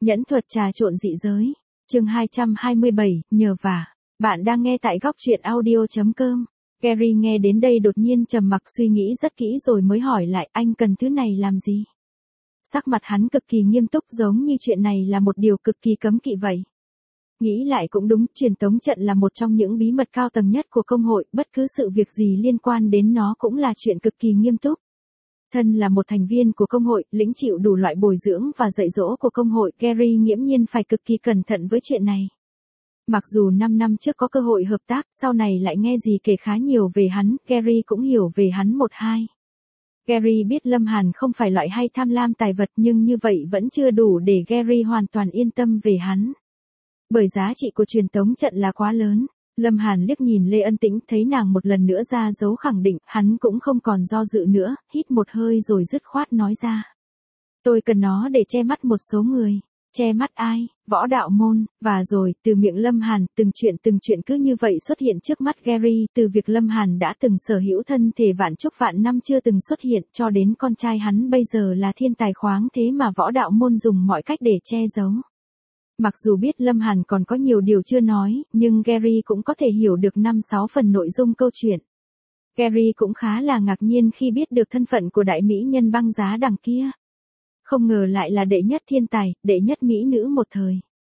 Nhẫn thuật trà trộn dị giới. Chương 227, nhờ vả. Bạn đang nghe tại góc truyện audio.com. Gary nghe đến đây đột nhiên trầm mặc suy nghĩ rất kỹ rồi mới hỏi lại, anh cần thứ này làm gì? Sắc mặt hắn cực kỳ nghiêm túc, giống như chuyện này là một điều cực kỳ cấm kỵ vậy. Nghĩ lại cũng đúng, truyền tống trận là một trong những bí mật cao tầng nhất của công hội, bất cứ sự việc gì liên quan đến nó cũng là chuyện cực kỳ nghiêm túc. Thân là một thành viên của công hội, lĩnh chịu đủ loại bồi dưỡng và dạy dỗ của công hội, Gary nghiễm nhiên phải cực kỳ cẩn thận với chuyện này. Mặc dù 5 năm trước có cơ hội hợp tác, sau này lại nghe gì kể khá nhiều về hắn, Gary cũng hiểu về hắn một hai. Gary biết Lâm Hàn không phải loại hay tham lam tài vật, nhưng như vậy vẫn chưa đủ để Gary hoàn toàn yên tâm về hắn. Bởi giá trị của truyền tống trận là quá lớn. Lâm Hàn liếc nhìn Lê Ân Tĩnh, thấy nàng một lần nữa ra dấu khẳng định, hắn cũng không còn do dự nữa, hít một hơi rồi dứt khoát nói ra. Tôi cần nó để che mắt một số người. Che mắt ai? Võ đạo môn. Và rồi, từ miệng Lâm Hàn, từng chuyện cứ như vậy xuất hiện trước mắt Gary, từ việc Lâm Hàn đã từng sở hữu thân thể vạn chục vạn năm chưa từng xuất hiện, cho đến con trai hắn bây giờ là thiên tài khoáng thế mà võ đạo môn dùng mọi cách để che giấu. Mặc dù biết Lâm Hàn còn có nhiều điều chưa nói, nhưng Gary cũng có thể hiểu được 5-6 phần nội dung câu chuyện. Gary cũng khá là ngạc nhiên khi biết được thân phận của đại mỹ nhân băng giá đằng kia. Không ngờ lại là đệ nhất thiên tài, đệ nhất mỹ nữ một thời.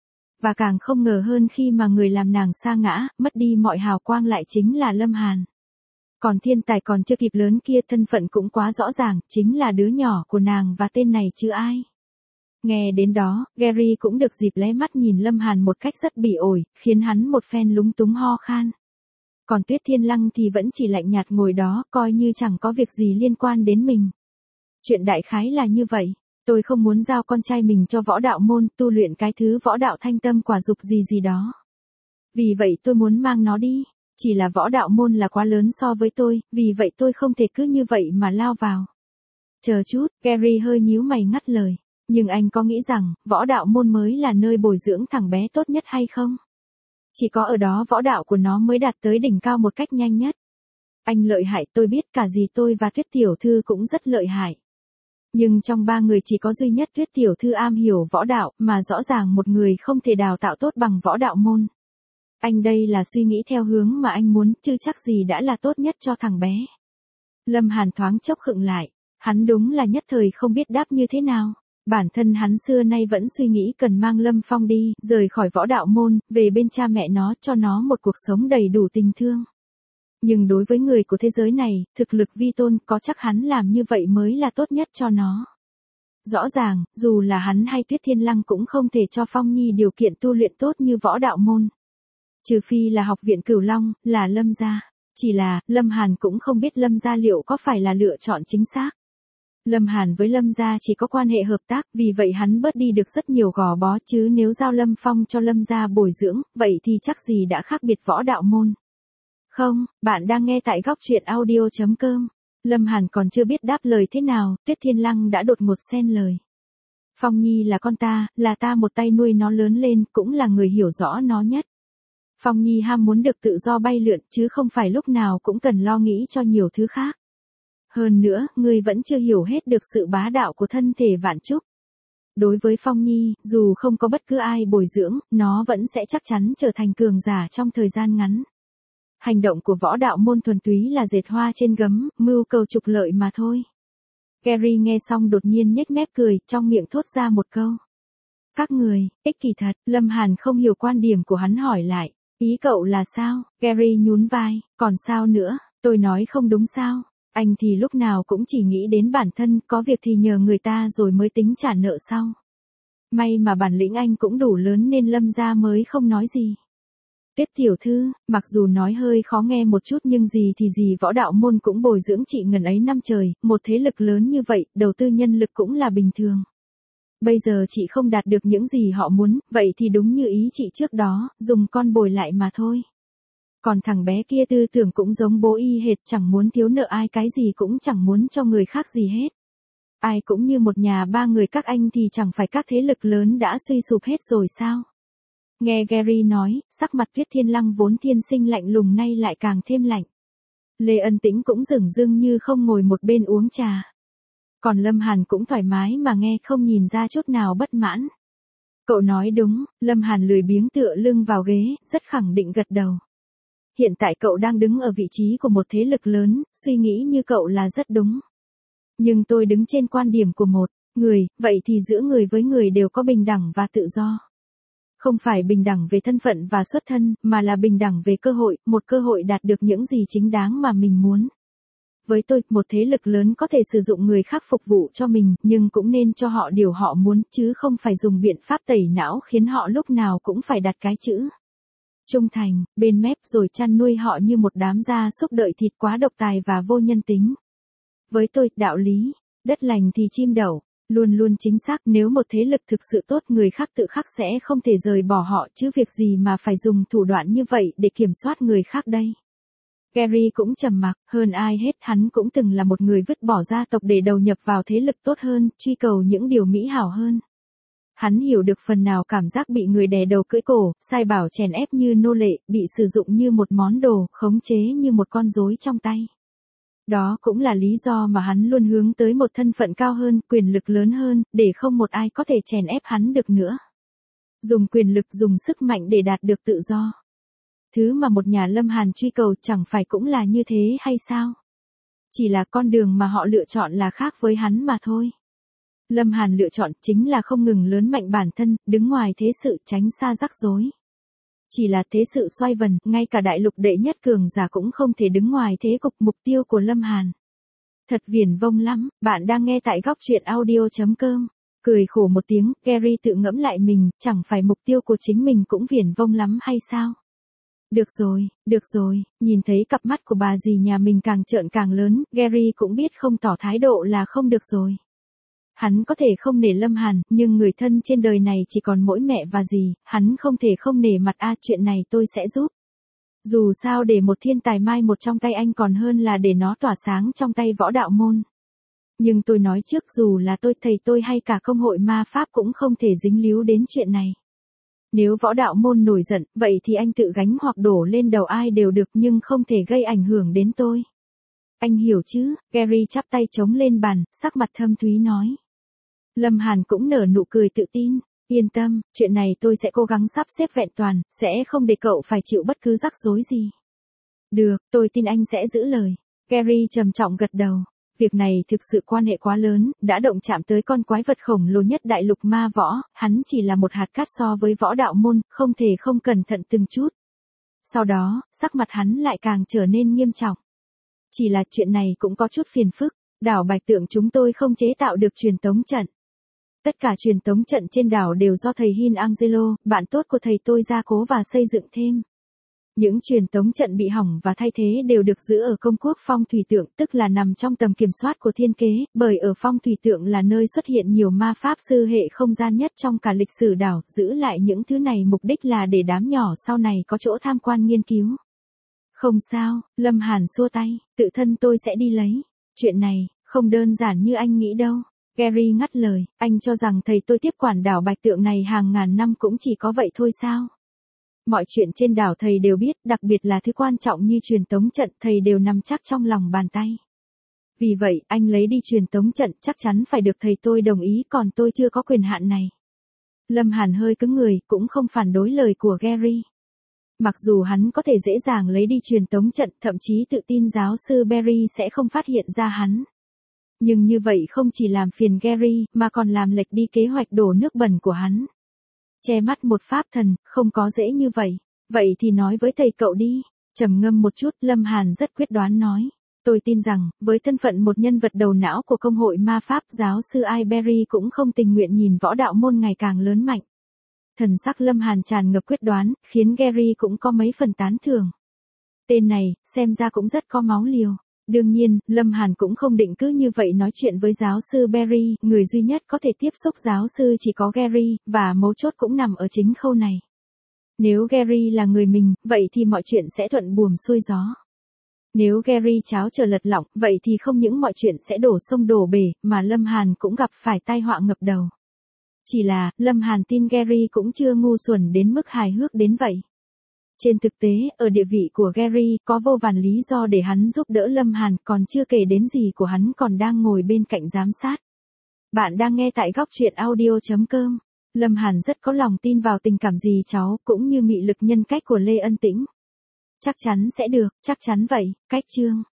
Và càng không ngờ hơn khi mà người làm nàng sa ngã, mất đi mọi hào quang lại chính là Lâm Hàn. Còn thiên tài còn chưa kịp lớn kia, thân phận cũng quá rõ ràng, chính là đứa nhỏ của nàng và tên này chứ ai. Nghe đến đó, Gary cũng được dịp lé mắt nhìn Lâm Hàn một cách rất bỉ ổi, khiến hắn một phen lúng túng ho khan. Còn Tuyết Thiên Lăng thì vẫn chỉ lạnh nhạt ngồi đó, coi như chẳng có việc gì liên quan đến mình. Chuyện đại khái là như vậy. Tôi không muốn giao con trai mình cho võ đạo môn, tu luyện cái thứ võ đạo thanh tâm quả dục gì đó. Vì vậy tôi muốn mang nó đi. Chỉ là võ đạo môn là quá lớn so với tôi, vì vậy tôi không thể cứ như vậy mà lao vào. Chờ chút, Gary hơi nhíu mày ngắt lời. Nhưng anh có nghĩ rằng, võ đạo môn mới là nơi bồi dưỡng thằng bé tốt nhất hay không? Chỉ có ở đó võ đạo của nó mới đạt tới đỉnh cao một cách nhanh nhất. Anh lợi hại, tôi biết, cả dì tôi và Tuyết tiểu thư cũng rất lợi hại. Nhưng trong ba người chỉ có duy nhất Tuyết tiểu thư am hiểu võ đạo, mà rõ ràng một người không thể đào tạo tốt bằng võ đạo môn. Anh đây là suy nghĩ theo hướng mà anh muốn, chứ chắc gì đã là tốt nhất cho thằng bé. Lâm Hàn thoáng chốc khựng lại, hắn đúng là nhất thời không biết đáp như thế nào. Bản thân hắn xưa nay vẫn suy nghĩ cần mang Lâm Phong đi, rời khỏi võ đạo môn, về bên cha mẹ nó, cho nó một cuộc sống đầy đủ tình thương. Nhưng đối với người của thế giới này, thực lực vi tôn, có chắc hắn làm như vậy mới là tốt nhất cho nó. Rõ ràng, dù là hắn hay Tuyết Thiên Lăng cũng không thể cho Phong Nhi điều kiện tu luyện tốt như võ đạo môn. Trừ phi là học viện Cửu Long, là Lâm gia. Chỉ là, Lâm Hàn cũng không biết Lâm gia liệu có phải là lựa chọn chính xác. Lâm Hàn với Lâm gia chỉ có quan hệ hợp tác, vì vậy hắn bớt đi được rất nhiều gò bó, chứ nếu giao Lâm Phong cho Lâm gia bồi dưỡng, vậy thì chắc gì đã khác biệt võ đạo môn. Không, bạn đang nghe tại góc truyện audio.com. Lâm Hàn còn chưa biết đáp lời thế nào, Tuyết Thiên Lăng đã đột ngột xen lời. Phong Nhi là con ta, là ta một tay nuôi nó lớn lên, cũng là người hiểu rõ nó nhất. Phong Nhi ham muốn được tự do bay lượn, chứ không phải lúc nào cũng cần lo nghĩ cho nhiều thứ khác. Hơn nữa, ngươi vẫn chưa hiểu hết được sự bá đạo của thân thể vạn trúc. Đối với Phong Nhi, dù không có bất cứ ai bồi dưỡng, nó vẫn sẽ chắc chắn trở thành cường giả trong thời gian ngắn. Hành động của võ đạo môn thuần túy là dệt hoa trên gấm, mưu cầu trục lợi mà thôi. Gary nghe xong đột nhiên nhếch mép cười, trong miệng thốt ra một câu. Các người, ích kỷ thật. Lâm Hàn không hiểu quan điểm của hắn hỏi lại. Ý cậu là sao? Gary nhún vai, còn sao nữa, tôi nói không đúng sao? Anh thì lúc nào cũng chỉ nghĩ đến bản thân, có việc thì nhờ người ta rồi mới tính trả nợ sau. May mà bản lĩnh anh cũng đủ lớn nên Lâm gia mới không nói gì. Tuyết tiểu thư, mặc dù nói hơi khó nghe một chút nhưng gì thì gì võ đạo môn cũng bồi dưỡng chị ngần ấy năm trời, một thế lực lớn như vậy, đầu tư nhân lực cũng là bình thường. Bây giờ chị không đạt được những gì họ muốn, vậy thì đúng như ý chị trước đó, dùng con bồi lại mà thôi. Còn thằng bé kia tư tưởng cũng giống bố y hệt, chẳng muốn thiếu nợ ai cái gì cũng chẳng muốn cho người khác gì hết. Ai cũng như một nhà ba người các anh thì chẳng phải các thế lực lớn đã suy sụp hết rồi sao? Nghe Gary nói, sắc mặt Tuyết Thiên Lăng vốn thiên sinh lạnh lùng nay lại càng thêm lạnh. Lê Ân Tĩnh cũng dửng dưng như không ngồi một bên uống trà. Còn Lâm Hàn cũng thoải mái mà nghe, không nhìn ra chút nào bất mãn. Cậu nói đúng, Lâm Hàn lười biếng tựa lưng vào ghế, rất khẳng định gật đầu. Hiện tại cậu đang đứng ở vị trí của một thế lực lớn, suy nghĩ như cậu là rất đúng. Nhưng tôi đứng trên quan điểm của một người, vậy thì giữa người với người đều có bình đẳng và tự do. Không phải bình đẳng về thân phận và xuất thân, mà là bình đẳng về cơ hội, một cơ hội đạt được những gì chính đáng mà mình muốn. Với tôi, một thế lực lớn có thể sử dụng người khác phục vụ cho mình, nhưng cũng nên cho họ điều họ muốn, chứ không phải dùng biện pháp tẩy não khiến họ lúc nào cũng phải đặt cái chữ trung thành bên mép rồi chăn nuôi họ như một đám gia súc đợi thịt quá độc tài và vô nhân tính. Với tôi, đạo lý, đất lành thì chim đậu, luôn luôn chính xác. Nếu một thế lực thực sự tốt, người khác tự khắc sẽ không thể rời bỏ họ, chứ việc gì mà phải dùng thủ đoạn như vậy để kiểm soát người khác đây. Gary cũng trầm mặc, hơn ai hết hắn cũng từng là một người vứt bỏ gia tộc để đầu nhập vào thế lực tốt hơn, truy cầu những điều mỹ hảo hơn. Hắn hiểu được phần nào cảm giác bị người đè đầu cưỡi cổ, sai bảo chèn ép như nô lệ, bị sử dụng như một món đồ, khống chế như một con rối trong tay. Đó cũng là lý do mà hắn luôn hướng tới một thân phận cao hơn, quyền lực lớn hơn, để không một ai có thể chèn ép hắn được nữa. Dùng quyền lực, dùng sức mạnh để đạt được tự do. Thứ mà một nhà Lâm Hàn truy cầu chẳng phải cũng là như thế hay sao? Chỉ là con đường mà họ lựa chọn là khác với hắn mà thôi. Lâm Hàn lựa chọn chính là không ngừng lớn mạnh bản thân, đứng ngoài thế sự, tránh xa rắc rối. Chỉ là thế sự xoay vần, ngay cả đại lục đệ nhất cường giả cũng không thể đứng ngoài thế cục. Mục tiêu của Lâm Hàn thật viển vông lắm. Bạn đang nghe tại góc truyện audio.com. Cười khổ một tiếng, Gary tự ngẫm lại mình, chẳng phải mục tiêu của chính mình cũng viển vông lắm hay sao? Được rồi, nhìn thấy cặp mắt của bà dì nhà mình càng trợn càng lớn, Gary cũng biết không tỏ thái độ là không được rồi. Hắn có thể không nể Lâm Hàn, nhưng người thân trên đời này chỉ còn mỗi mẹ và dì, hắn không thể không nể mặt. Chuyện này tôi sẽ giúp. Dù sao để một thiên tài mai một trong tay anh còn hơn là để nó tỏa sáng trong tay võ đạo môn. Nhưng tôi nói trước, dù là tôi, thầy tôi hay cả công hội ma pháp cũng không thể dính líu đến chuyện này. Nếu võ đạo môn nổi giận, vậy thì anh tự gánh hoặc đổ lên đầu ai đều được, nhưng không thể gây ảnh hưởng đến tôi. Anh hiểu chứ? Gary chắp tay chống lên bàn, sắc mặt thâm thúy nói. Lâm Hàn cũng nở nụ cười tự tin. Yên tâm, chuyện này tôi sẽ cố gắng sắp xếp vẹn toàn, sẽ không để cậu phải chịu bất cứ rắc rối gì. Được, tôi tin anh sẽ giữ lời. Gary trầm trọng gật đầu. Việc này thực sự quan hệ quá lớn, đã động chạm tới con quái vật khổng lồ nhất đại lục ma võ, hắn chỉ là một hạt cát so với võ đạo môn, không thể không cẩn thận từng chút. Sau đó, sắc mặt hắn lại càng trở nên nghiêm trọng. Chỉ là chuyện này cũng có chút phiền phức, đảo Bạch Tượng chúng tôi không chế tạo được truyền tống trận. Tất cả truyền tống trận trên đảo đều do thầy Hin Angelo, bạn tốt của thầy tôi gia cố và xây dựng thêm. Những truyền tống trận bị hỏng và thay thế đều được giữ ở công quốc Phong Thủy Tượng, tức là nằm trong tầm kiểm soát của thiên kế, bởi ở Phong Thủy Tượng là nơi xuất hiện nhiều ma pháp sư hệ không gian nhất trong cả lịch sử đảo, giữ lại những thứ này mục đích là để đám nhỏ sau này có chỗ tham quan nghiên cứu. Không sao, Lâm Hàn xua tay, tự thân tôi sẽ đi lấy. Chuyện này, không đơn giản như anh nghĩ đâu. Gary ngắt lời, anh cho rằng thầy tôi tiếp quản đảo Bạch Tượng này hàng ngàn năm cũng chỉ có vậy thôi sao? Mọi chuyện trên đảo thầy đều biết, đặc biệt là thứ quan trọng như truyền tống trận, thầy đều nắm chắc trong lòng bàn tay. Vì vậy, anh lấy đi truyền tống trận chắc chắn phải được thầy tôi đồng ý, còn tôi chưa có quyền hạn này. Lâm Hàn hơi cứng người, cũng không phản đối lời của Gary. Mặc dù hắn có thể dễ dàng lấy đi truyền tống trận, thậm chí tự tin giáo sư Barry sẽ không phát hiện ra hắn. Nhưng như vậy không chỉ làm phiền Gary, mà còn làm lệch đi kế hoạch đổ nước bẩn của hắn. Che mắt một pháp thần, không có dễ như vậy. Vậy thì nói với thầy cậu đi. Trầm ngâm một chút, Lâm Hàn rất quyết đoán nói. Tôi tin rằng, với thân phận một nhân vật đầu não của công hội ma pháp, giáo sư Iberry cũng không tình nguyện nhìn võ đạo môn ngày càng lớn mạnh. Thần sắc Lâm Hàn tràn ngập quyết đoán, khiến Gary cũng có mấy phần tán thưởng. Tên này, xem ra cũng rất có máu liều. Đương nhiên, Lâm Hàn cũng không định cứ như vậy nói chuyện với giáo sư Barry, người duy nhất có thể tiếp xúc giáo sư chỉ có Gary, và mấu chốt cũng nằm ở chính khâu này. Nếu Gary là người mình, vậy thì mọi chuyện sẽ thuận buồm xuôi gió. Nếu Gary cháo trở lật lọng, vậy thì không những mọi chuyện sẽ đổ sông đổ bể, mà Lâm Hàn cũng gặp phải tai họa ngập đầu. Chỉ là, Lâm Hàn tin Gary cũng chưa ngu xuẩn đến mức hài hước đến vậy. Trên thực tế, ở địa vị của Gary, có vô vàn lý do để hắn giúp đỡ Lâm Hàn, còn chưa kể đến gì của hắn còn đang ngồi bên cạnh giám sát. Bạn đang nghe tại góc truyện audio.com. Lâm Hàn rất có lòng tin vào tình cảm dì cháu, cũng như mị lực nhân cách của Lê Ân Tĩnh. Chắc chắn sẽ được, chắc chắn vậy, cách Trương